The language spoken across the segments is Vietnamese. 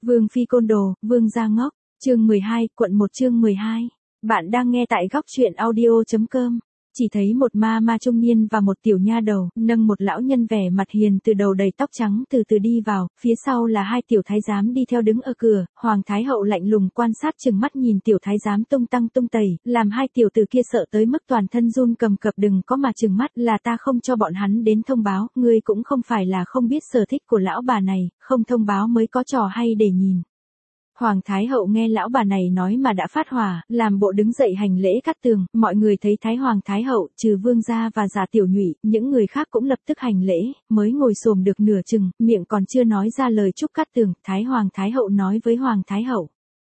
Vương phi côn đồ, vương gia ngốc, chương 12, quận 1 chương 12. Bạn đang nghe tại góc truyện audio.com. Chỉ thấy một ma ma trung niên và một tiểu nha đầu, nâng một lão nhân vẻ mặt hiền từ đầu đầy tóc trắng từ từ đi vào, phía sau là hai tiểu thái giám đi theo đứng ở cửa, Hoàng Thái Hậu lạnh lùng quan sát chừng mắt nhìn tiểu thái giám tung tăng tung tẩy, làm hai tiểu tử kia sợ tới mức toàn thân run cầm cập. Đừng có mà chừng mắt, là ta không cho bọn hắn đến thông báo, ngươi cũng không phải là không biết sở thích của lão bà này, không thông báo mới có trò hay để nhìn. Hoàng Thái Hậu nghe lão bà này nói mà đã phát hỏa, làm bộ đứng dậy hành lễ cát tường, mọi người thấy Thái Hoàng Thái Hậu, trừ vương gia và Giả Tiểu Nhụy, những người khác cũng lập tức hành lễ, mới ngồi xổm được nửa chừng, miệng còn chưa nói ra lời chúc cát tường, Thái Hoàng Thái Hậu nói với Hoàng Thái Hậu.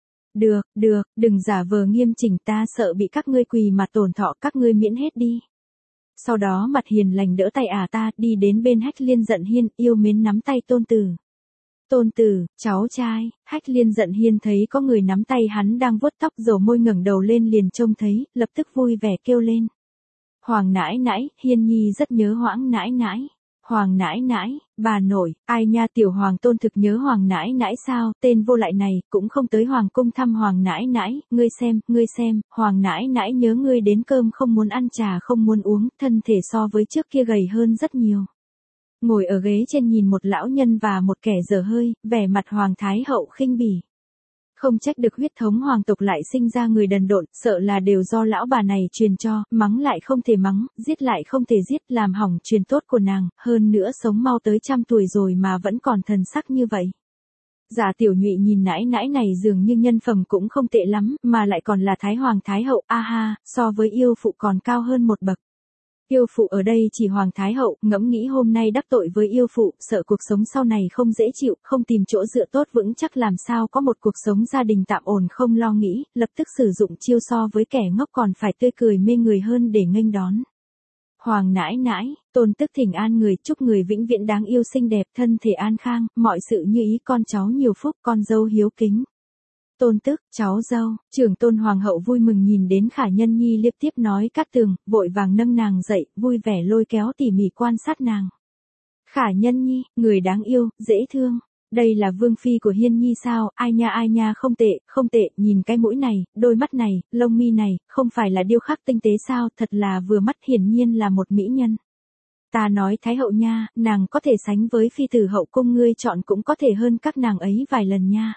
Được, đừng giả vờ nghiêm chỉnh, ta sợ bị các ngươi quỳ mà tổn thọ, các ngươi miễn hết đi. Sau đó mặt hiền lành đỡ tay ta, đi đến bên Hách Liên Giận Hiên, yêu mến nắm tay Tôn Tử. Tôn Tử, cháu trai. Hách Liên Giận Hiên thấy có người nắm tay hắn đang vuốt tóc dầu môi, ngẩng đầu lên liền trông thấy, lập tức vui vẻ kêu lên. Hoàng nãi nãi, Hiên nhi rất nhớ Hoãng nãi nãi. Hoàng nãi nãi, bà nội, ai nha, tiểu Hoàng Tôn thực nhớ Hoàng nãi nãi sao, tên vô lại này, cũng không tới Hoàng cung thăm Hoàng nãi nãi, ngươi xem, Hoàng nãi nãi nhớ ngươi đến cơm không muốn ăn, trà không muốn uống, thân thể so với trước kia gầy hơn rất nhiều. Ngồi ở ghế trên nhìn một lão nhân và một kẻ dở hơi, vẻ mặt Hoàng Thái Hậu khinh bỉ. Không trách được huyết thống hoàng tộc lại sinh ra người đần độn, sợ là đều do lão bà này truyền cho, mắng lại không thể mắng, giết lại không thể giết, làm hỏng truyền tốt của nàng, hơn nữa sống mau tới 100 tuổi rồi mà vẫn còn thần sắc như vậy. Giả Tiểu Nhụy nhìn nãi nãi này dường như nhân phẩm cũng không tệ lắm, mà lại còn là Thái Hoàng Thái Hậu, ha, so với yêu phụ còn cao hơn một bậc. Yêu phụ ở đây chỉ Hoàng Thái Hậu, ngẫm nghĩ hôm nay đắc tội với yêu phụ, sợ cuộc sống sau này không dễ chịu, không tìm chỗ dựa tốt vững chắc, làm sao có một cuộc sống gia đình tạm ổn không lo nghĩ, lập tức sử dụng chiêu so với kẻ ngốc còn phải tươi cười mê người hơn để nghênh đón. Hoàng nãi nãi, Tôn tức thỉnh an người, chúc người vĩnh viễn đáng yêu xinh đẹp, thân thể an khang, mọi sự như ý, con cháu nhiều phúc, con dâu hiếu kính. Tôn tức, cháu dâu, trưởng Tôn Hoàng hậu vui mừng nhìn đến Khả Nhân Nhi liếc tiếp nói cát tường, vội vàng nâng nàng dậy, vui vẻ lôi kéo tỉ mỉ quan sát nàng. Khả Nhân Nhi, người đáng yêu, dễ thương. Đây là vương phi của Hiên Nhi sao, ai nha, không tệ, nhìn cái mũi này, đôi mắt này, lông mi này, không phải là điêu khắc tinh tế sao, thật là vừa mắt, hiển nhiên là một mỹ nhân. Ta nói Thái Hậu nha, nàng có thể sánh với phi tử hậu cung, ngươi chọn cũng có thể hơn các nàng ấy vài lần nha.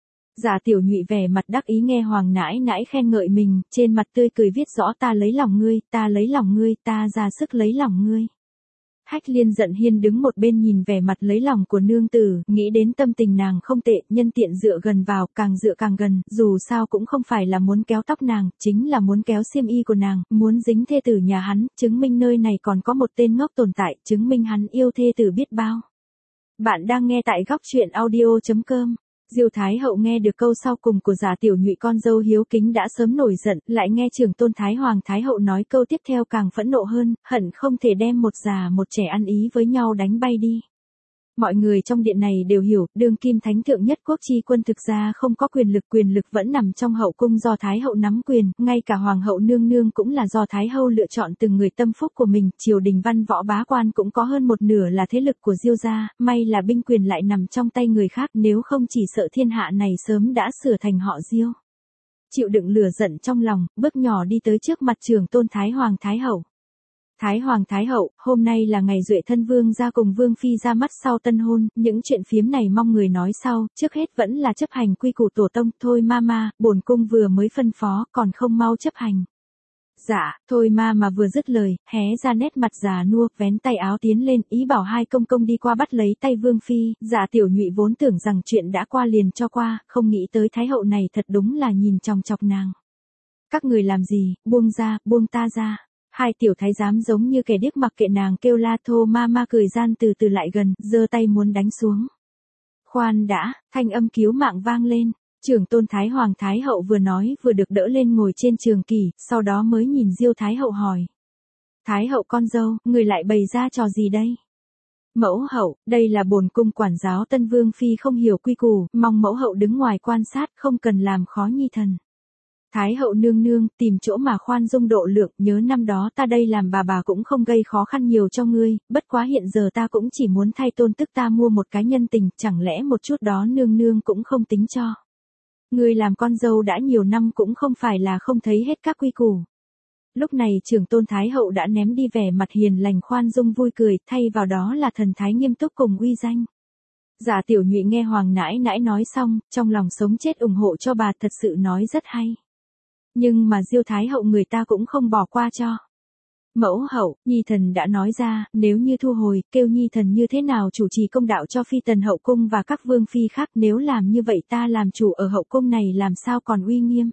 Giả Tiểu Nhụy vẻ mặt đắc ý nghe Hoàng nãi nãi khen ngợi mình, trên mặt tươi cười viết rõ ta lấy lòng ngươi, ta ra sức lấy lòng ngươi. Hách Liên Giận Hiên đứng một bên nhìn vẻ mặt lấy lòng của nương tử, nghĩ đến tâm tình nàng không tệ, nhân tiện dựa gần vào, càng dựa càng gần, dù sao cũng không phải là muốn kéo tóc nàng, chính là muốn kéo xiêm y của nàng, muốn dính thê tử nhà hắn, chứng minh nơi này còn có một tên ngốc tồn tại, chứng minh hắn yêu thê tử biết bao. Bạn đang nghe tại góc truyện audio.com. Diêu Thái Hậu nghe được câu sau cùng của Giả Tiểu Nhụy con dâu hiếu kính đã sớm nổi giận, lại nghe trưởng Tôn Thái Hoàng Thái Hậu nói câu tiếp theo càng phẫn nộ hơn, hận không thể đem một già một trẻ ăn ý với nhau đánh bay đi. Mọi người trong điện này đều hiểu, đương kim thánh thượng nhất quốc chi quân thực ra không có quyền lực vẫn nằm trong hậu cung do Thái Hậu nắm quyền, ngay cả Hoàng hậu nương nương cũng là do Thái Hậu lựa chọn từng người tâm phúc của mình, triều đình văn võ bá quan cũng có hơn một nửa là thế lực của Diêu gia, may là binh quyền lại nằm trong tay người khác, nếu không chỉ sợ thiên hạ này sớm đã sửa thành họ Diêu. Chịu đựng lửa giận trong lòng, bước nhỏ đi tới trước mặt trưởng Tôn Thái Hoàng Thái Hậu. Thái Hoàng Thái Hậu, hôm nay là ngày Duệ thân vương gia cùng vương phi ra mắt sau tân hôn, những chuyện phiếm này mong người nói sau, trước hết vẫn là chấp hành quy củ tổ tông, thôi mama, bổn cung vừa mới phân phó, còn không mau chấp hành. Dạ, thôi mà vừa dứt lời, hé ra nét mặt già nua, vén tay áo tiến lên, ý bảo hai công công đi qua bắt lấy tay vương phi, Dạ Tiểu Nhụy vốn tưởng rằng chuyện đã qua liền cho qua, không nghĩ tới Thái Hậu này thật đúng là nhìn chòng chọc nàng. Các người làm gì, buông ta ra. Hai tiểu thái giám giống như kẻ điếc mặc kệ nàng kêu la, thô ma cười gian từ từ lại gần, giơ tay muốn đánh xuống. Khoan đã, thanh âm cứu mạng vang lên, trưởng Tôn Thái Hoàng Thái Hậu vừa nói vừa được đỡ lên ngồi trên trường kỷ, sau đó mới nhìn Diêu Thái Hậu hỏi. Thái Hậu con dâu, người lại bày ra trò gì đây? Mẫu hậu, đây là bổn cung quản giáo tân vương phi không hiểu quy củ, mong mẫu hậu đứng ngoài quan sát, không cần làm khó nhi thần. Thái hậu nương nương, tìm chỗ mà khoan dung độ lượng, nhớ năm đó ta đây làm bà cũng không gây khó khăn nhiều cho ngươi, bất quá hiện giờ ta cũng chỉ muốn thay tôn tức ta mua một cái nhân tình, chẳng lẽ một chút đó nương nương cũng không tính cho. Ngươi làm con dâu đã nhiều năm cũng không phải là không thấy hết các quy củ. Lúc này trưởng tôn Thái hậu đã ném đi vẻ mặt hiền lành khoan dung vui cười, thay vào đó là thần thái nghiêm túc cùng uy danh. Giả Tiểu Nhụy nghe Hoàng nãi nãi nói xong, trong lòng sống chết ủng hộ cho bà, thật sự nói rất hay. Nhưng mà Diêu Thái hậu người ta cũng không bỏ qua cho. Mẫu hậu, Nhi thần đã nói ra, nếu như thu hồi, kêu Nhi thần như thế nào chủ trì công đạo cho phi tần hậu cung và các vương phi khác, nếu làm như vậy ta làm chủ ở hậu cung này làm sao còn uy nghiêm.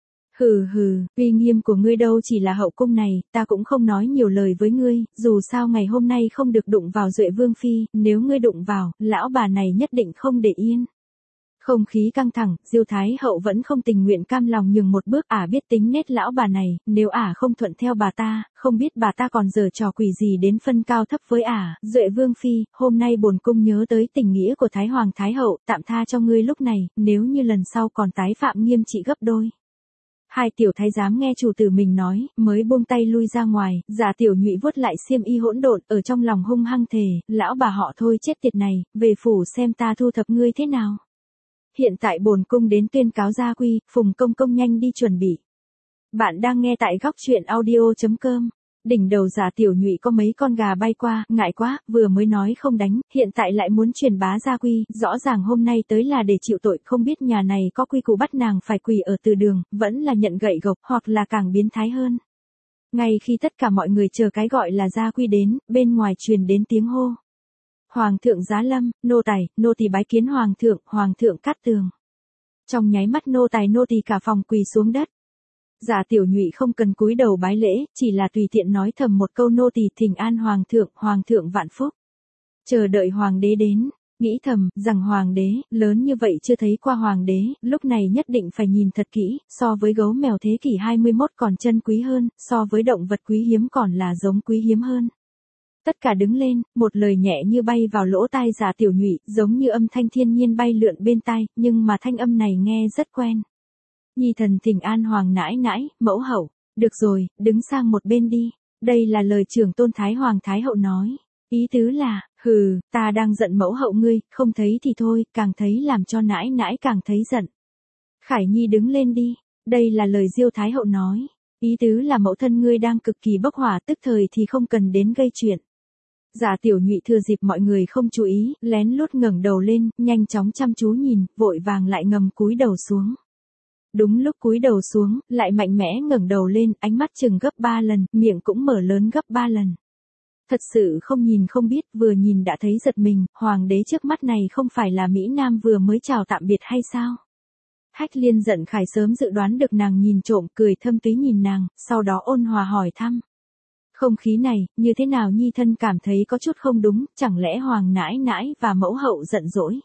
Hừ hừ, uy nghiêm của ngươi đâu chỉ là hậu cung này, ta cũng không nói nhiều lời với ngươi, dù sao ngày hôm nay không được đụng vào Duệ vương phi, nếu ngươi đụng vào, lão bà này nhất định không để yên. Không khí căng thẳng, Diêu Thái hậu vẫn không tình nguyện cam lòng nhường một bước, biết tính nết lão bà này, nếu không thuận theo bà ta, không biết bà ta còn giở trò quỷ gì đến phân cao thấp với Duệ vương phi, hôm nay bổn cung nhớ tới tình nghĩa của Thái hoàng Thái hậu, tạm tha cho ngươi lúc này, nếu như lần sau còn tái phạm nghiêm trị gấp đôi. Hai tiểu thái giám nghe chủ tử mình nói, mới buông tay lui ra ngoài, Giả Tiểu Nhụy vuốt lại xiêm y hỗn độn, ở trong lòng hung hăng thề, lão bà họ thôi chết tiệt này, về phủ xem ta thu thập ngươi thế nào. Hiện tại bổn cung đến tuyên cáo gia quy, Phùng công công nhanh đi chuẩn bị. Bạn đang nghe tại góc truyện audio.com. Đỉnh đầu Giả Tiểu Nhụy có mấy con gà bay qua, ngại quá, vừa mới nói không đánh, hiện tại lại muốn truyền bá gia quy, rõ ràng hôm nay tới là để chịu tội, không biết nhà này có quy củ bắt nàng phải quỳ ở từ đường, vẫn là nhận gậy gộc, hoặc là càng biến thái hơn. Ngay khi tất cả mọi người chờ cái gọi là gia quy đến, bên ngoài truyền đến tiếng hô. Hoàng thượng giá lâm, nô tỳ bái kiến hoàng thượng cát tường. Trong nháy mắt nô tỳ cả phòng quỳ xuống đất. Giả Tiểu Nhụy không cần cúi đầu bái lễ, chỉ là tùy tiện nói thầm một câu nô tỳ thỉnh an hoàng thượng vạn phúc. Chờ đợi hoàng đế đến, nghĩ thầm, rằng hoàng đế, lớn như vậy chưa thấy qua hoàng đế, lúc này nhất định phải nhìn thật kỹ, so với gấu mèo thế kỷ 21 còn chân quý hơn, so với động vật quý hiếm còn là giống quý hiếm hơn. Tất cả đứng lên, một lời nhẹ như bay vào lỗ tai Giả Tiểu Nhụy, giống như âm thanh thiên nhiên bay lượn bên tai, nhưng mà thanh âm này nghe rất quen. Nhi thần thỉnh an hoàng nãi nãi, mẫu hậu, được rồi, đứng sang một bên đi, đây là lời trưởng tôn Thái hoàng Thái hậu nói, ý tứ là, hừ, ta đang giận mẫu hậu ngươi, không thấy thì thôi, càng thấy làm cho nãi nãi càng thấy giận. Khải Nhi đứng lên đi, đây là lời Diêu Thái hậu nói, ý tứ là mẫu thân ngươi đang cực kỳ bốc hỏa, tức thời thì không cần đến gây chuyện. Giả Tiểu Nhụy thừa dịp mọi người không chú ý, lén lút ngẩng đầu lên, nhanh chóng chăm chú nhìn, vội vàng lại ngầm cúi đầu xuống. Đúng lúc cúi đầu xuống, lại mạnh mẽ ngẩng đầu lên, ánh mắt chừng gấp 3 lần, miệng cũng mở lớn gấp 3 lần. Thật sự không nhìn không biết, vừa nhìn đã thấy giật mình, hoàng đế trước mắt này không phải là Mỹ Nam vừa mới chào tạm biệt hay sao? Hách Liên giận khải sớm dự đoán được nàng nhìn trộm, cười thâm túy nhìn nàng, sau đó ôn hòa hỏi thăm. Không khí này, như thế nào Nhi thân cảm thấy có chút không đúng, chẳng lẽ hoàng nãi nãi và mẫu hậu giận dỗi?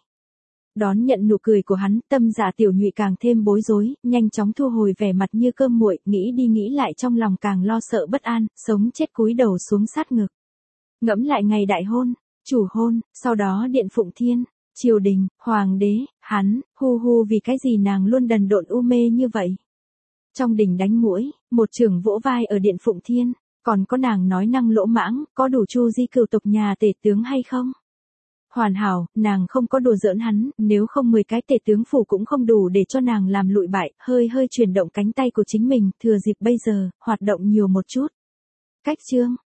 Đón nhận nụ cười của hắn, tâm Giả Tiểu Nhụy càng thêm bối rối, nhanh chóng thu hồi vẻ mặt như cơm nguội, nghĩ đi nghĩ lại trong lòng càng lo sợ bất an, sống chết cúi đầu xuống sát ngực. Ngẫm lại ngày đại hôn, chủ hôn, sau đó điện phụng thiên, triều đình, hoàng đế, hắn, hu vì cái gì nàng luôn đần độn u mê như vậy. Trong đình đánh muỗi, một trưởng vỗ vai ở điện phụng thiên, còn có nàng nói năng lỗ mãng, có đủ chu di cửu tộc nhà tể tướng hay không? Hoàn hảo, nàng không có đùa giỡn hắn, nếu không 10 cái tể tướng phủ cũng không đủ để cho nàng làm lụi bại, hơi chuyển động cánh tay của chính mình, thừa dịp bây giờ, hoạt động nhiều một chút. Cách chương